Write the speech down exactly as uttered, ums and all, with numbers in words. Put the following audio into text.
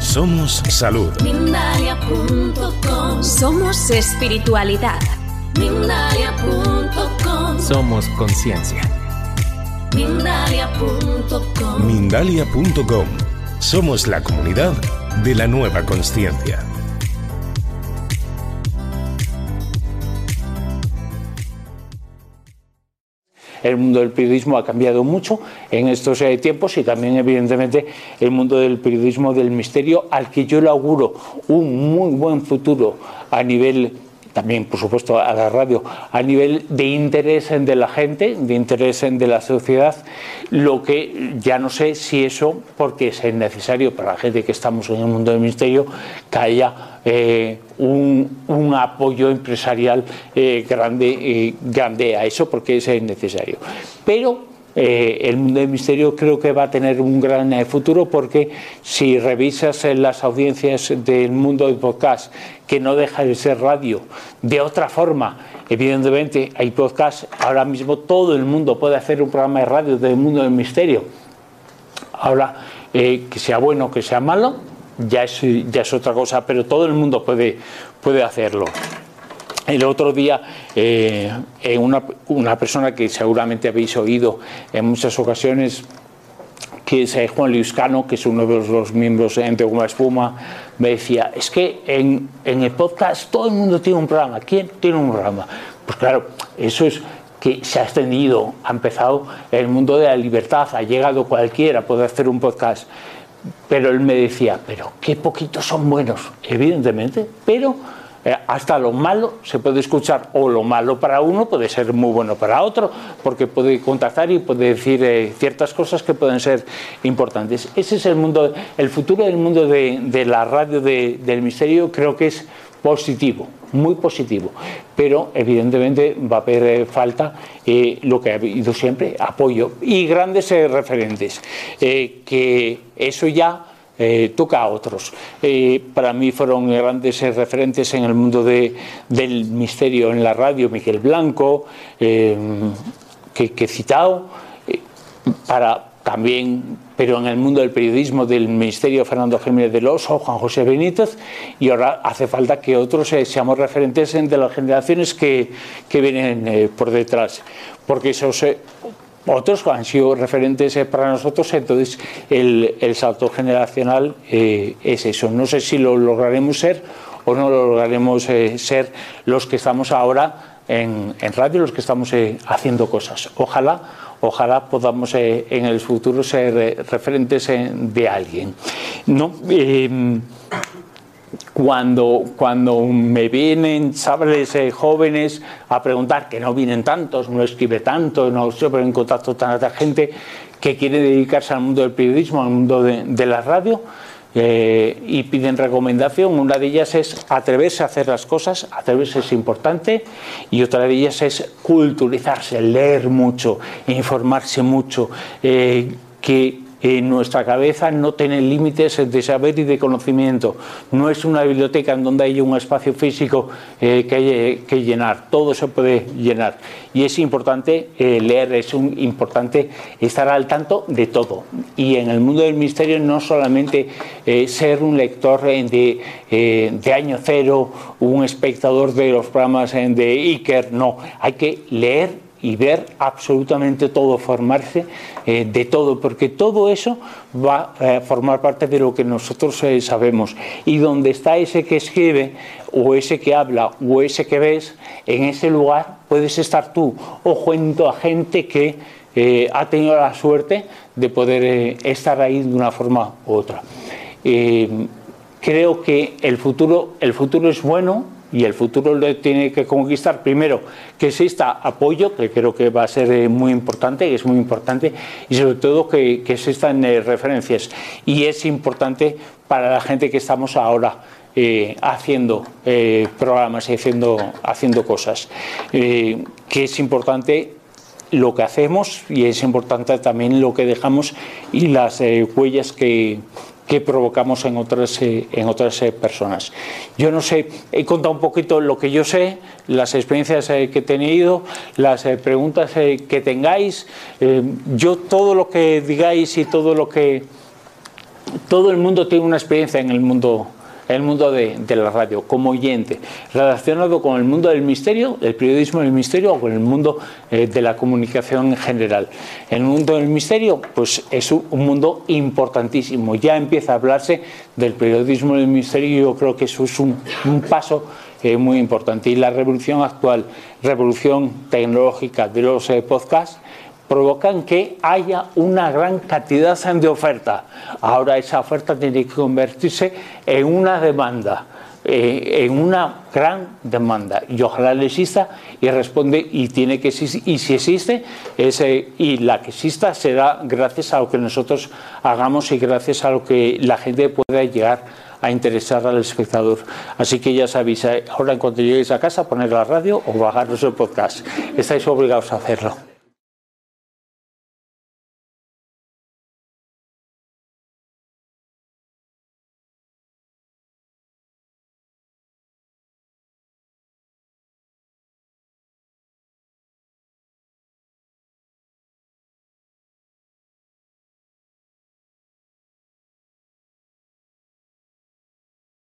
Somos salud. Mindalia punto com. Somos espiritualidad. Mindalia punto com. Somos conciencia. Mindalia punto com. Mindalia punto com. Somos la comunidad de la nueva consciencia. El mundo del periodismo ha cambiado mucho en estos eh, tiempos y también, evidentemente, el mundo del periodismo del misterio, al que yo le auguro un muy buen futuro a nivel, también, por supuesto, a la radio, a nivel de interés de la gente, de interés de la sociedad, lo que ya no sé si eso, porque es necesario para la gente que estamos en el mundo del misterio, que haya eh, un, un apoyo empresarial eh, grande, eh, grande a eso, porque es necesario. Pero Eh, el mundo del misterio creo que va a tener un gran eh, futuro, porque si revisas eh, las audiencias del mundo del podcast, que no deja de ser radio, de otra forma, evidentemente hay podcast, ahora mismo todo el mundo puede hacer un programa de radio del mundo del misterio. Ahora, eh, que sea bueno, que sea malo, ya es, ya es otra cosa, pero todo el mundo puede, puede hacerlo. El otro día, eh, una, una persona que seguramente habéis oído en muchas ocasiones, que es Juan Luis Cano, que es uno de los, los miembros de Goma Espuma, me decía, es que en, en el podcast todo el mundo tiene un programa. ¿Quién tiene un programa? Pues claro, eso es que se ha extendido, ha empezado el mundo de la libertad, ha llegado cualquiera, puede hacer un podcast. Pero él me decía, pero qué poquitos son buenos, evidentemente, pero Eh, hasta lo malo se puede escuchar, o lo malo para uno puede ser muy bueno para otro, porque puede contactar y puede decir eh, ciertas cosas que pueden ser importantes. Ese es el mundo, el futuro del mundo de, de la radio de, del misterio. Creo que es positivo, muy positivo, pero evidentemente va a haber eh, falta eh, lo que ha habido siempre, apoyo y grandes eh, referentes, eh, que eso ya Eh, toca a otros. Eh, para mí fueron grandes eh, referentes en el mundo de, del misterio en la radio, Miguel Blanco, eh, que, que he citado, eh, para también, pero en el mundo del periodismo del misterio, Fernando Jiménez del Oso, Juan José Benítez, y ahora hace falta que otros eh, seamos referentes de las generaciones que, que vienen eh, por detrás, porque esos eh, otros han sido referentes eh, para nosotros. Entonces el, el salto generacional eh, es eso. No sé si lo lograremos ser o no lo lograremos eh, ser los que estamos ahora en, en radio, los que estamos eh, haciendo cosas. Ojalá, ojalá podamos eh, en el futuro ser eh, referentes eh, de alguien. No, eh, Cuando, cuando me vienen chavales eh, jóvenes a preguntar, que no vienen tantos, no escribe tanto, no se pone en contacto tanta gente que quiere dedicarse al mundo del periodismo, al mundo de, de la radio, eh, y piden recomendación. Una de ellas es atreverse a hacer las cosas, atreverse es importante, y otra de ellas es culturizarse, leer mucho, informarse mucho, eh, que en nuestra cabeza no tiene límites de saber y de conocimiento. No es una biblioteca en donde hay un espacio físico eh, que hay que llenar. Todo se puede llenar. Y es importante eh, leer, es un, importante estar al tanto de todo. Y en el mundo del misterio no solamente eh, ser un lector de, eh, de año cero, un espectador de los programas de Iker, no. Hay que leer y ver absolutamente todo, formarse eh, de todo, porque todo eso va a formar parte de lo que nosotros eh, sabemos. Y donde está ese que escribe, o ese que habla, o ese que ves, en ese lugar puedes estar tú, o junto a gente que eh, ha tenido la suerte de poder eh, estar ahí de una forma u otra. Eh, creo que el futuro, el futuro es bueno. Y el futuro lo tiene que conquistar, primero, que exista apoyo, que creo que va a ser eh, muy importante, que es muy importante, y sobre todo que, que existan eh, referencias. Y es importante para la gente que estamos ahora eh, haciendo eh, programas y haciendo, haciendo cosas, eh, que es importante lo que hacemos, y es importante también lo que dejamos y las eh, huellas que que provocamos en otras, eh, en otras eh, personas. Yo no sé, he contado un poquito lo que yo sé, las experiencias eh, que he tenido, las eh, preguntas eh, que tengáis. Eh, yo todo lo que digáis y todo lo que todo el mundo tiene una experiencia en el mundo, en el mundo de, de la radio, como oyente, relacionado con el mundo del misterio, el periodismo del misterio, o con el mundo eh, de la comunicación en general. El mundo del misterio, pues es un, un mundo importantísimo. Ya empieza a hablarse del periodismo del misterio y yo creo que eso es un, un paso eh, muy importante. Y la revolución actual, revolución tecnológica de los eh, podcasts, provocan que haya una gran cantidad de oferta. Ahora esa oferta tiene que convertirse en una demanda, eh, en una gran demanda, y ojalá le exista y responde y tiene que existir, y si existe ese, y la que exista será gracias a lo que nosotros hagamos y gracias a lo que la gente pueda llegar a interesar al espectador. Así que ya sabéis, ahora en cuanto lleguéis a casa, poner la radio o bajaros el podcast. Estáis obligados a hacerlo.